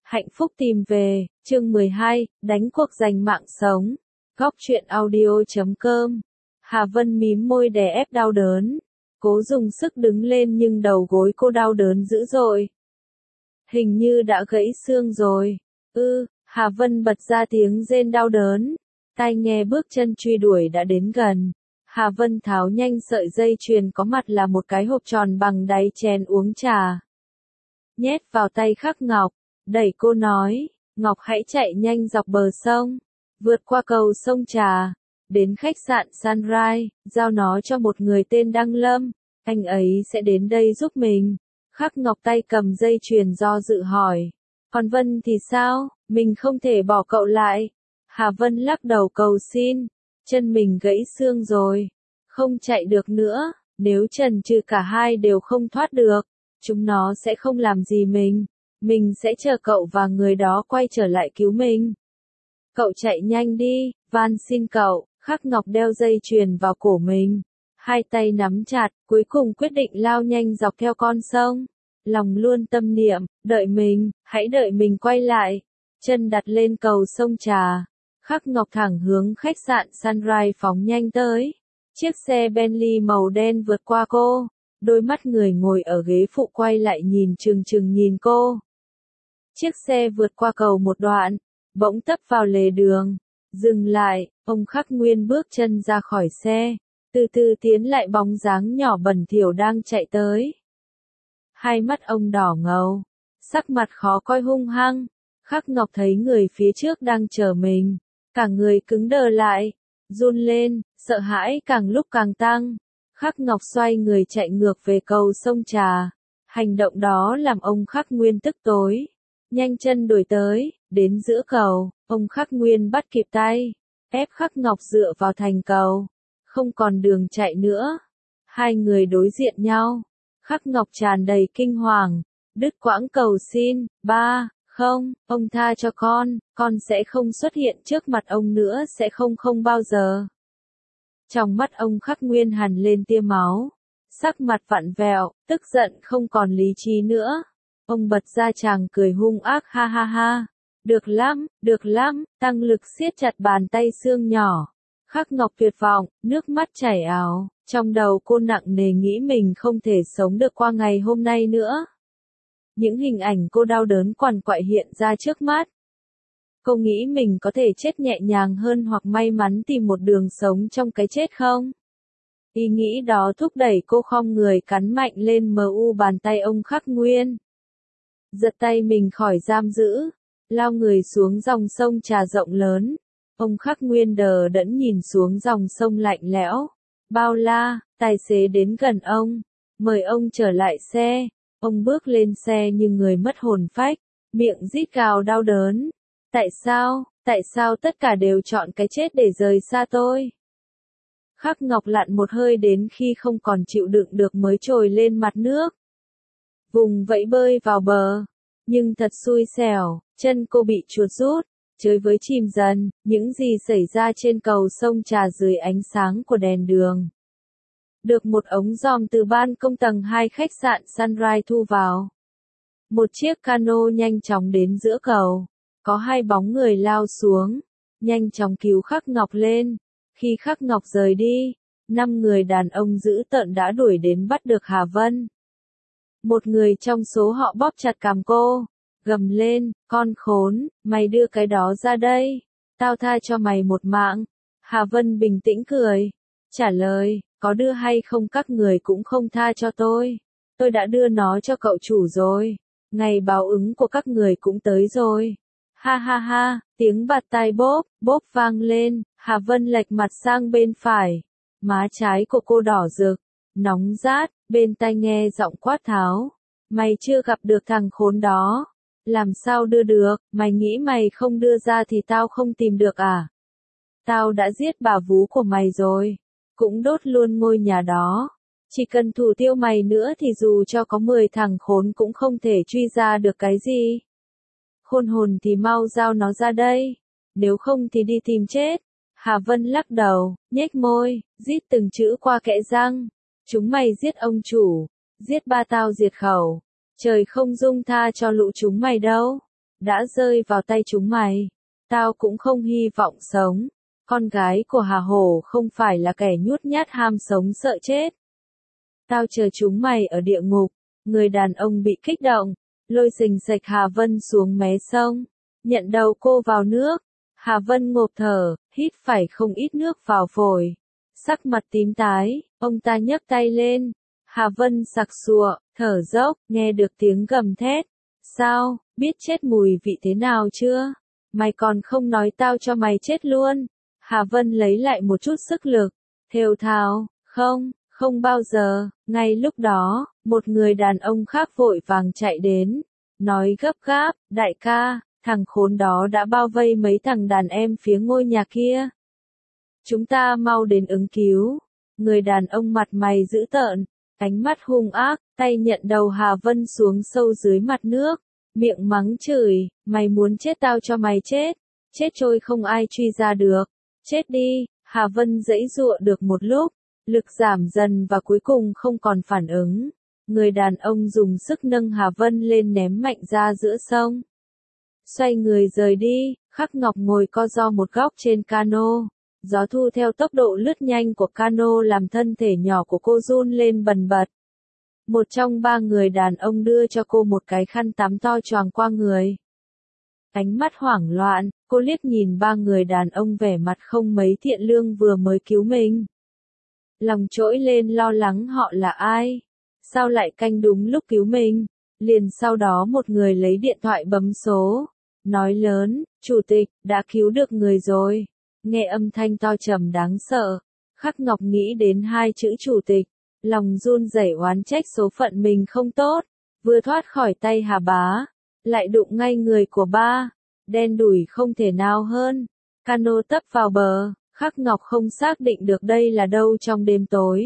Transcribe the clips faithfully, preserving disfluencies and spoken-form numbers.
Hạnh phúc tìm về, chương mười hai, đánh cuộc giành mạng sống. Góc truyện audio chấm com. Hà Vân mím môi đè ép đau đớn. Cố dùng sức đứng lên nhưng đầu gối cô đau đớn dữ dội. Hình như đã gãy xương rồi. Ư, Hà Vân bật ra tiếng rên đau đớn. Tai nghe bước chân truy đuổi đã đến gần. Hà Vân tháo nhanh sợi dây chuyền có mặt là một cái hộp tròn bằng đáy chén uống trà. Nhét vào tay Khắc Ngọc. Đẩy cô nói, Ngọc hãy chạy nhanh dọc bờ sông, vượt qua cầu sông Trà, đến khách sạn Sunrise, giao nó cho một người tên Đăng Lâm, anh ấy sẽ đến đây giúp mình. Khắc Ngọc tay cầm dây chuyền do dự hỏi, còn Vân thì sao, mình không thể bỏ cậu lại. Hà Vân lắc đầu cầu xin, chân mình gãy xương rồi, không chạy được nữa, nếu chần chừ cả hai đều không thoát được, chúng nó sẽ không làm gì mình. Mình sẽ chờ cậu và người đó quay trở lại cứu mình. Cậu chạy nhanh đi, van xin cậu. Khắc Ngọc đeo dây chuyền vào cổ mình. Hai tay nắm chặt, cuối cùng quyết định lao nhanh dọc theo con sông. Lòng luôn tâm niệm, đợi mình, hãy đợi mình quay lại. Chân đặt lên cầu sông Trà. Khắc Ngọc thẳng hướng khách sạn Sunrise phóng nhanh tới. Chiếc xe Bentley màu đen vượt qua cô. Đôi mắt người ngồi ở ghế phụ quay lại nhìn chừng chừng nhìn cô. Chiếc xe vượt qua cầu một đoạn, bỗng tấp vào lề đường, dừng lại, ông Khắc Nguyên bước chân ra khỏi xe, từ từ tiến lại bóng dáng nhỏ bẩn thỉu đang chạy tới. Hai mắt ông đỏ ngầu, sắc mặt khó coi hung hăng, Khắc Ngọc thấy người phía trước đang chờ mình, cả người cứng đờ lại, run lên, sợ hãi càng lúc càng tăng. Khắc Ngọc xoay người chạy ngược về cầu sông Trà, hành động đó làm ông Khắc Nguyên tức tối. Nhanh chân đuổi tới, đến giữa cầu, ông Khắc Nguyên bắt kịp tay, ép Khắc Ngọc dựa vào thành cầu, không còn đường chạy nữa. Hai người đối diện nhau, Khắc Ngọc tràn đầy kinh hoàng, đứt quãng cầu xin, ba, không, ông tha cho con, con sẽ không xuất hiện trước mặt ông nữa sẽ không không bao giờ. Trong mắt ông Khắc Nguyên hằn lên tia máu, sắc mặt vặn vẹo, tức giận không còn lý trí nữa. Ông bật ra chàng cười hung ác ha ha ha. Được lắm, được lắm, tăng lực siết chặt bàn tay xương nhỏ. Khắc Ngọc tuyệt vọng, nước mắt chảy ào, trong đầu cô nặng nề nghĩ mình không thể sống được qua ngày hôm nay nữa. Những hình ảnh cô đau đớn quằn quại hiện ra trước mắt. Cô nghĩ mình có thể chết nhẹ nhàng hơn hoặc may mắn tìm một đường sống trong cái chết không? Ý nghĩ đó thúc đẩy cô khom người cắn mạnh lên mờ u bàn tay ông Khắc Nguyên. Giật tay mình khỏi giam giữ, lao người xuống dòng sông Trà rộng lớn. Ông Khắc Nguyên đờ đẫn nhìn xuống dòng sông lạnh lẽo. Bao la, tài xế đến gần ông, mời ông trở lại xe. Ông bước lên xe như người mất hồn phách, miệng rít gào đau đớn. Tại sao, tại sao tất cả đều chọn cái chết để rời xa tôi? Khắc Ngọc lặn một hơi đến khi không còn chịu đựng được mới trồi lên mặt nước. Vùng vẫy bơi vào bờ, nhưng thật xui xẻo, chân cô bị chuột rút, chơi với chìm dần, những gì xảy ra trên cầu sông Trà dưới ánh sáng của đèn đường. Được một ống dòm từ ban công tầng hai khách sạn Sunrise thu vào. Một chiếc cano nhanh chóng đến giữa cầu, có hai bóng người lao xuống, nhanh chóng cứu Khắc Ngọc lên. Khi Khắc Ngọc rời đi, năm người đàn ông dữ tợn đã đuổi đến bắt được Hà Vân. Một người trong số họ bóp chặt cằm cô, gầm lên, con khốn, mày đưa cái đó ra đây, tao tha cho mày một mạng. Hà Vân bình tĩnh cười, trả lời, có đưa hay không các người cũng không tha cho tôi, tôi đã đưa nó cho cậu chủ rồi, ngày báo ứng của các người cũng tới rồi. Ha ha ha, tiếng bạt tai bốp, bốp vang lên, Hà Vân lệch mặt sang bên phải, má trái của cô đỏ rực, nóng rát, bên tai nghe giọng quát tháo. Mày chưa gặp được thằng khốn đó. Làm sao đưa được, mày nghĩ mày không đưa ra thì tao không tìm được à? Tao đã giết bà vú của mày rồi, cũng đốt luôn ngôi nhà đó. Chỉ cần thủ tiêu mày nữa thì dù cho có mười thằng khốn cũng không thể truy ra được cái gì. Khôn hồn thì mau giao nó ra đây, nếu không thì đi tìm chết. Hà Vân lắc đầu, nhếch môi, rít từng chữ qua kẽ răng. Chúng mày giết ông chủ, giết ba tao diệt khẩu. Trời không dung tha cho lũ chúng mày đâu. đã rơi vào tay chúng mày. Tao cũng không hy vọng sống. Con gái của Hà Hổ không phải là kẻ nhút nhát ham sống sợ chết. Tao chờ chúng mày ở địa ngục. Người đàn ông bị kích động, lôi xình xệch Hà Vân xuống mé sông, nhận đầu cô vào nước. Hà Vân ngộp thở, hít phải không ít nước vào phổi. Sắc mặt tím tái, ông ta nhấc tay lên. Hà Vân sặc sụa, thở dốc, nghe được tiếng gầm thét. Sao, biết chết mùi vị thế nào chưa? Mày còn không nói tao cho mày chết luôn. Hà Vân lấy lại một chút sức lực, thều thào, không, không bao giờ. Ngay lúc đó, một người đàn ông khác vội vàng chạy đến, nói gấp gáp, đại ca, thằng khốn đó đã bao vây mấy thằng đàn em phía ngôi nhà kia. Chúng ta mau đến ứng cứu. Người đàn ông mặt mày dữ tợn, ánh mắt hung ác, tay nhận đầu Hà Vân xuống sâu dưới mặt nước, miệng mắng chửi, mày muốn chết tao cho mày chết, chết trôi không ai truy ra được, chết đi. Hà Vân giãy giụa được một lúc, lực giảm dần và cuối cùng không còn phản ứng. Người đàn ông dùng sức nâng Hà Vân lên ném mạnh ra giữa sông. Xoay người rời đi, Khắc Ngọc ngồi co ro một góc trên cano. Gió thu theo tốc độ lướt nhanh của cano làm thân thể nhỏ của cô run lên bần bật. Một trong ba người đàn ông đưa cho cô một cái khăn tắm to choàng qua người. Ánh mắt hoảng loạn, cô liếc nhìn ba người đàn ông vẻ mặt không mấy thiện lương vừa mới cứu mình. Lòng trỗi lên lo lắng họ là ai? Sao lại canh đúng lúc cứu mình? Liền sau đó một người lấy điện thoại bấm số, nói lớn, chủ tịch, đã cứu được người rồi. Nghe âm thanh to trầm đáng sợ, Khắc Ngọc nghĩ đến hai chữ chủ tịch, lòng run rẩy oán trách số phận mình không tốt, vừa thoát khỏi tay Hà Bá, lại đụng ngay người của ba, đen đủi không thể nào hơn. Cano tấp vào bờ, Khắc Ngọc không xác định được đây là đâu trong đêm tối.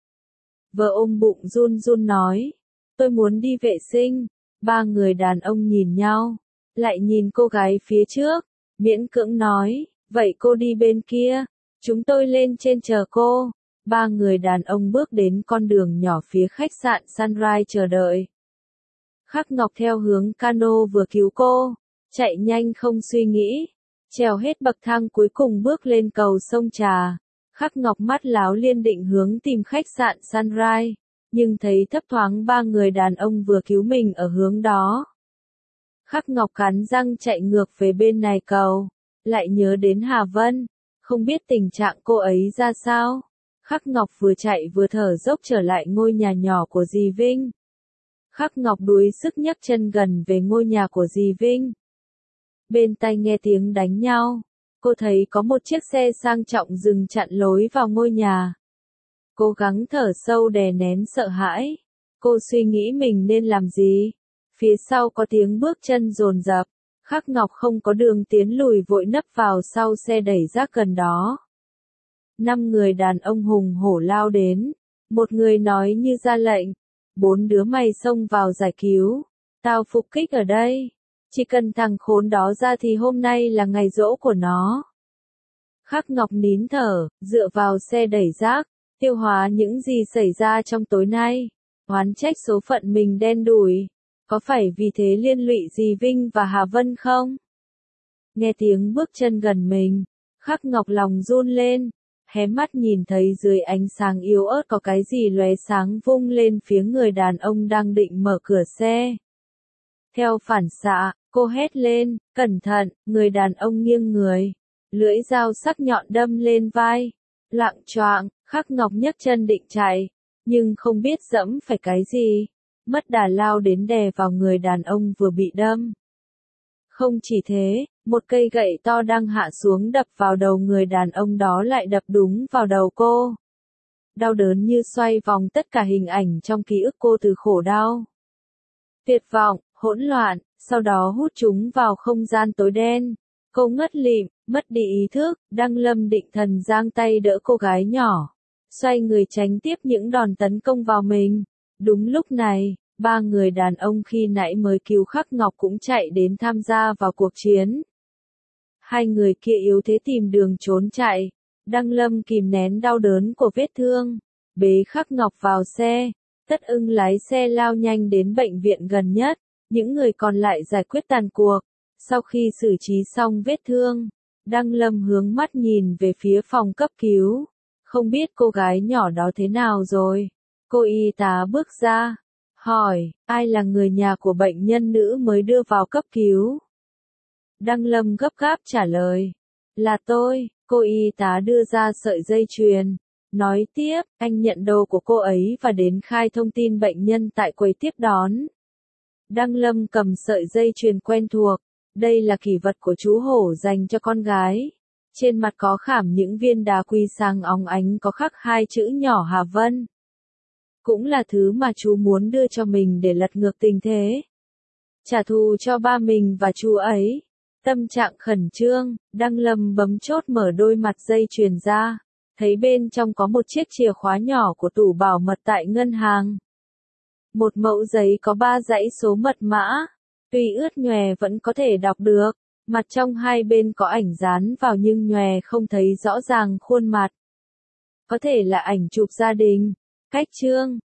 Vợ ôm bụng run run nói, tôi muốn đi vệ sinh. Ba người đàn ông nhìn nhau, lại nhìn cô gái phía trước, miễn cưỡng nói, vậy cô đi bên kia, chúng tôi lên trên chờ cô. Ba người đàn ông bước đến con đường nhỏ phía khách sạn Sunrise chờ đợi. Khắc Ngọc theo hướng cano vừa cứu cô, chạy nhanh không suy nghĩ, trèo hết bậc thang cuối cùng bước lên cầu sông Trà. Khắc Ngọc mắt láo liên định hướng tìm khách sạn Sunrise, nhưng thấy thấp thoáng ba người đàn ông vừa cứu mình ở hướng đó. Khắc Ngọc cắn răng chạy ngược về bên này cầu, lại nhớ đến Hà Vân, không biết tình trạng cô ấy ra sao. Khắc Ngọc vừa chạy vừa thở dốc trở lại ngôi nhà nhỏ của dì Vinh. Khắc Ngọc đuối sức nhấc chân gần về ngôi nhà của dì Vinh. Bên tai nghe tiếng đánh nhau, cô thấy có một chiếc xe sang trọng dừng chặn lối vào ngôi nhà. Cố gắng thở sâu đè nén sợ hãi. Cô suy nghĩ mình nên làm gì. Phía sau có tiếng bước chân dồn dập. Khắc Ngọc không có đường tiến lùi vội nấp vào sau xe đẩy rác gần đó. Năm người đàn ông hùng hổ lao đến. Một người nói như ra lệnh. Bốn đứa mày xông vào giải cứu. Tao phục kích ở đây. Chỉ cần thằng khốn đó ra thì hôm nay là ngày giỗ của nó. Khắc Ngọc nín thở, dựa vào xe đẩy rác, tiêu hóa những gì xảy ra trong tối nay. Oán trách số phận mình đen đủi. Có phải vì thế liên lụy dì Vinh và Hà Vân không? Nghe tiếng bước chân gần mình, Khắc Ngọc lòng run lên, hé mắt nhìn thấy dưới ánh sáng yếu ớt có cái gì lóe sáng vung lên phía người đàn ông đang định mở cửa xe. Theo phản xạ, cô hét lên, cẩn thận, người đàn ông nghiêng người, lưỡi dao sắc nhọn đâm lên vai. Loạng choạng, Khắc Ngọc nhấc chân định chạy, nhưng không biết dẫm phải cái gì. Mất đà lao đến đè vào người đàn ông vừa bị đâm. Không chỉ thế, một cây gậy to đang hạ xuống đập vào đầu người đàn ông đó lại đập đúng vào đầu cô. Đau đớn như xoay vòng tất cả hình ảnh trong ký ức cô từ khổ đau, tuyệt vọng, hỗn loạn, sau đó hút chúng vào không gian tối đen. Cô ngất lịm, mất đi ý thức, Đăng Lâm định thần giang tay đỡ cô gái nhỏ, xoay người tránh tiếp những đòn tấn công vào mình. Đúng lúc này, ba người đàn ông khi nãy mới cứu Khắc Ngọc cũng chạy đến tham gia vào cuộc chiến. Hai người kia yếu thế tìm đường trốn chạy. Đăng Lâm kìm nén đau đớn của vết thương, bế Khắc Ngọc vào xe. Tất Ưng lái xe lao nhanh đến bệnh viện gần nhất. Những người còn lại giải quyết tàn cuộc. Sau khi xử trí xong vết thương, Đăng Lâm hướng mắt nhìn về phía phòng cấp cứu. Không biết cô gái nhỏ đó thế nào rồi? Cô y tá bước ra, hỏi, ai là người nhà của bệnh nhân nữ mới đưa vào cấp cứu? Đăng Lâm gấp gáp trả lời, là tôi. Cô y tá đưa ra sợi dây chuyền, nói tiếp, anh nhận đồ của cô ấy và đến khai thông tin bệnh nhân tại quầy tiếp đón. Đăng Lâm cầm sợi dây chuyền quen thuộc, đây là kỷ vật của chú hổ dành cho con gái. Trên mặt có khảm những viên đá quý sáng óng ánh có khắc hai chữ nhỏ Hà Vân. Cũng là thứ mà chú muốn đưa cho mình để lật ngược tình thế. Trả thù cho ba mình và chú ấy. Tâm trạng khẩn trương, Đăng Lâm bấm chốt mở đôi mặt dây chuyền ra. Thấy bên trong có một chiếc chìa khóa nhỏ của tủ bảo mật tại ngân hàng. Một mẫu giấy có ba dãy số mật mã. Tuy ướt nhòe vẫn có thể đọc được. Mặt trong hai bên có ảnh dán vào nhưng nhòe không thấy rõ ràng khuôn mặt. Có thể là ảnh chụp gia đình. Cách chương